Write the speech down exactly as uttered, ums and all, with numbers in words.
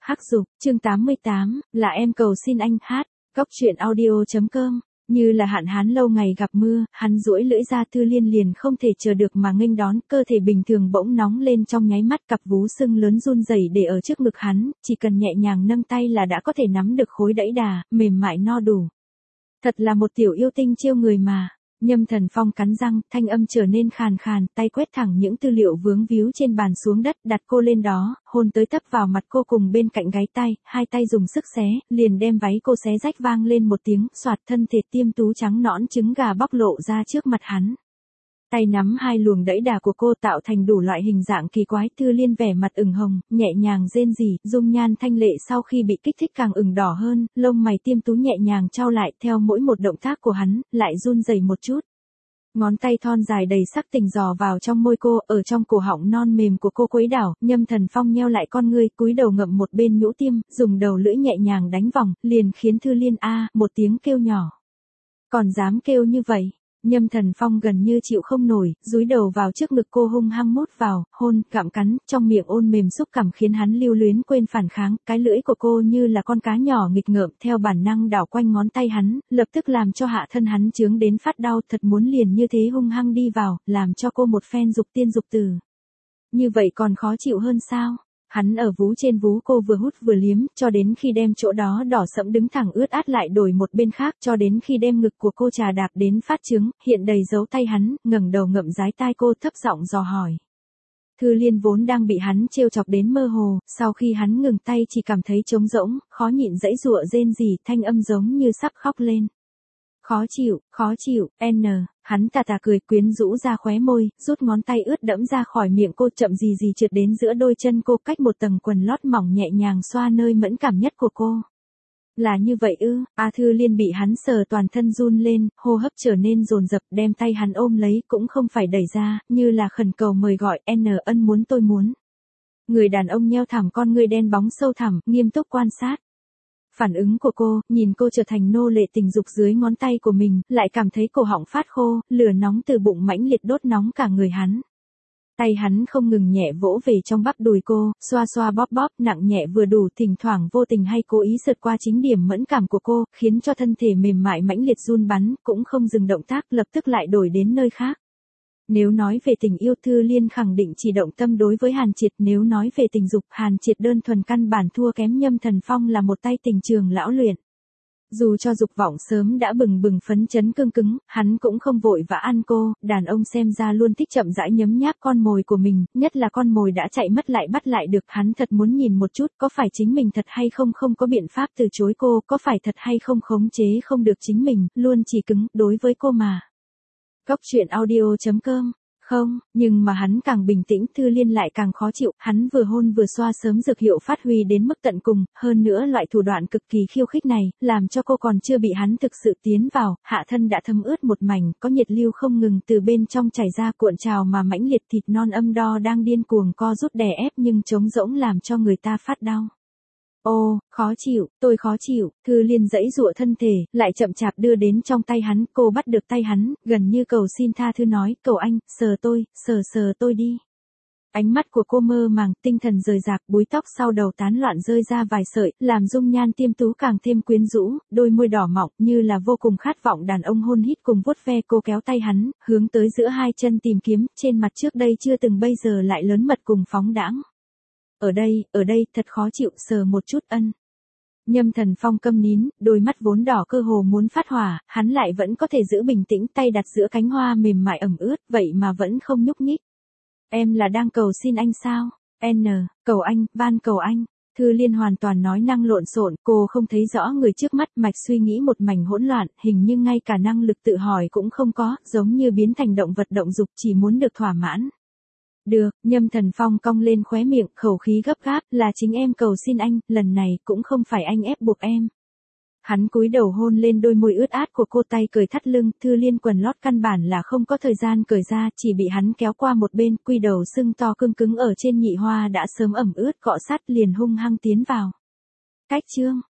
Hắc Dục, chương tám mươi tám, là em cầu xin anh hát, góc truyện audio.com. Như là hạn hán lâu ngày gặp mưa, hắn duỗi lưỡi ra. Thư Liên liền không thể chờ được mà nghênh đón, cơ thể bình thường bỗng nóng lên trong nháy mắt, cặp vú sưng lớn run rẩy để ở trước ngực hắn, chỉ cần nhẹ nhàng nâng tay là đã có thể nắm được khối đẫy đà, mềm mại no đủ. Thật là một tiểu yêu tinh chiêu người mà. Nhâm Thần Phong cắn răng, thanh âm trở nên khàn khàn, tay quét thẳng những tư liệu vướng víu trên bàn xuống đất, đặt cô lên đó, hôn tới tấp vào mặt cô cùng bên cạnh gáy tay, hai tay dùng sức xé, liền đem váy cô xé rách vang lên một tiếng, xoạt, thân thể tiêm tú trắng nõn trứng gà bóc lộ ra trước mặt hắn. Tay nắm hai luồng đẫy đà của cô tạo thành đủ loại hình dạng kỳ quái. Thư Liên vẻ mặt ửng hồng, nhẹ nhàng rên rỉ, dung nhan thanh lệ sau khi bị kích thích càng ửng đỏ hơn, lông mày tiêm tú nhẹ nhàng chau lại, theo mỗi một động tác của hắn, lại run rẩy một chút. Ngón tay thon dài đầy sắc tình dò vào trong môi cô, ở trong cổ họng non mềm của cô quấy đảo. Nhâm Thần Phong nheo lại con ngươi, cúi đầu ngậm một bên nhũ tiêm, dùng đầu lưỡi nhẹ nhàng đánh vòng, liền khiến Thư Liên a một tiếng kêu nhỏ. Còn dám kêu như vậy? Nhâm Thần Phong gần như chịu không nổi, dúi đầu vào trước ngực cô hung hăng mút vào, hôn, gặm cắn, trong miệng ôn mềm xúc cảm khiến hắn lưu luyến quên phản kháng. Cái lưỡi của cô như là con cá nhỏ nghịch ngợm, theo bản năng đảo quanh ngón tay hắn, lập tức làm cho hạ thân hắn chướng đến phát đau, thật muốn liền như thế hung hăng đi vào, làm cho cô một phen dục tiên dục tử. Như vậy còn khó chịu hơn sao? Hắn ở vú trên vú cô vừa hút vừa liếm, cho đến khi đem chỗ đó đỏ sẫm đứng thẳng ướt át lại đổi một bên khác, cho đến khi đem ngực của cô trà đạp đến phát trứng, hiện đầy dấu tay hắn, ngẩng đầu ngậm dái tai cô, thấp giọng dò hỏi. Thư Liên vốn đang bị hắn trêu chọc đến mơ hồ, sau khi hắn ngừng tay chỉ cảm thấy trống rỗng, khó nhịn dãy giụa rên rỉ, thanh âm giống như sắp khóc lên. Khó chịu, khó chịu, n, hắn tà tà cười, quyến rũ ra khóe môi, rút ngón tay ướt đẫm ra khỏi miệng cô, chậm gì gì trượt đến giữa đôi chân cô, cách một tầng quần lót mỏng nhẹ nhàng xoa nơi mẫn cảm nhất của cô. Là như vậy ư? A Thư Liên bị hắn sờ toàn thân run lên, hô hấp trở nên dồn dập, đem tay hắn ôm lấy, cũng không phải đẩy ra, như là khẩn cầu mời gọi, n ân muốn tôi muốn. Người đàn ông nheo thẳm con ngươi đen bóng sâu thẳm, nghiêm túc quan sát. Phản ứng của cô, nhìn cô trở thành nô lệ tình dục dưới ngón tay của mình, lại cảm thấy cổ họng phát khô, lửa nóng từ bụng mãnh liệt đốt nóng cả người hắn. Tay hắn không ngừng nhẹ vỗ về trong bắp đùi cô, xoa xoa bóp bóp, nặng nhẹ vừa đủ, thỉnh thoảng vô tình hay cố ý sượt qua chính điểm mẫn cảm của cô, khiến cho thân thể mềm mại mãnh liệt run bắn, cũng không dừng động tác, lập tức lại đổi đến nơi khác. Nếu nói về tình yêu, Thư Liên khẳng định chỉ động tâm đối với Hàn Triệt, nếu nói về tình dục, Hàn Triệt đơn thuần căn bản thua kém Nhâm Thần Phong là một tay tình trường lão luyện. Dù cho dục vọng sớm đã bừng bừng phấn chấn cương cứng, hắn cũng không vội vã ăn cô, đàn ông xem ra luôn thích chậm rãi nhấm nháp con mồi của mình, nhất là con mồi đã chạy mất lại bắt lại được, hắn thật muốn nhìn một chút, có phải chính mình thật hay không không có biện pháp từ chối cô, có phải thật hay không khống chế không được chính mình, luôn chỉ cứng, đối với cô mà. Góc truyện audio.com. Không, nhưng mà hắn càng bình tĩnh, Thư Liên lại càng khó chịu, hắn vừa hôn vừa xoa sớm dược hiệu phát huy đến mức tận cùng, hơn nữa loại thủ đoạn cực kỳ khiêu khích này, làm cho cô còn chưa bị hắn thực sự tiến vào, hạ thân đã thấm ướt một mảnh, có nhiệt lưu không ngừng từ bên trong chảy ra cuộn trào mà mãnh liệt, thịt non âm đo đang điên cuồng co rút đè ép nhưng trống rỗng làm cho người ta phát đau. Ô, khó chịu, tôi khó chịu. Thư Liên giãy giụa thân thể, lại chậm chạp đưa đến trong tay hắn, cô bắt được tay hắn, gần như cầu xin tha thứ nói, cầu anh, sờ tôi, sờ sờ tôi đi. Ánh mắt của cô mơ màng, tinh thần rời rạc, búi tóc sau đầu tán loạn rơi ra vài sợi, làm dung nhan tiêm tú càng thêm quyến rũ, đôi môi đỏ mọng như là vô cùng khát vọng đàn ông hôn hít cùng vuốt ve. Cô kéo tay hắn, hướng tới giữa hai chân tìm kiếm, trên mặt trước đây chưa từng bây giờ lại lớn mật cùng phóng đãng. Ở đây, ở đây, thật khó chịu, sờ một chút ân. Nhâm Thần Phong câm nín, đôi mắt vốn đỏ cơ hồ muốn phát hỏa, hắn lại vẫn có thể giữ bình tĩnh, tay đặt giữa cánh hoa mềm mại ẩm ướt, vậy mà vẫn không nhúc nhích. Em là đang cầu xin anh sao? N, cầu anh, van cầu anh. Thư Liên hoàn toàn nói năng lộn xộn, cô không thấy rõ người trước mắt, mạch suy nghĩ một mảnh hỗn loạn, hình như ngay cả năng lực tự hỏi cũng không có, giống như biến thành động vật động dục, chỉ muốn được thỏa mãn. Được, Nhâm Thần Phong cong lên khóe miệng, khẩu khí gấp gáp, là chính em cầu xin anh, lần này cũng không phải anh ép buộc em. Hắn cúi đầu hôn lên đôi môi ướt át của cô, tay cởi thắt lưng, Thư Liên quần lót căn bản là không có thời gian cởi ra, chỉ bị hắn kéo qua một bên, quy đầu sưng to cương cứng ở trên nhị hoa đã sớm ẩm ướt cọ sát, liền hung hăng tiến vào. Cách chương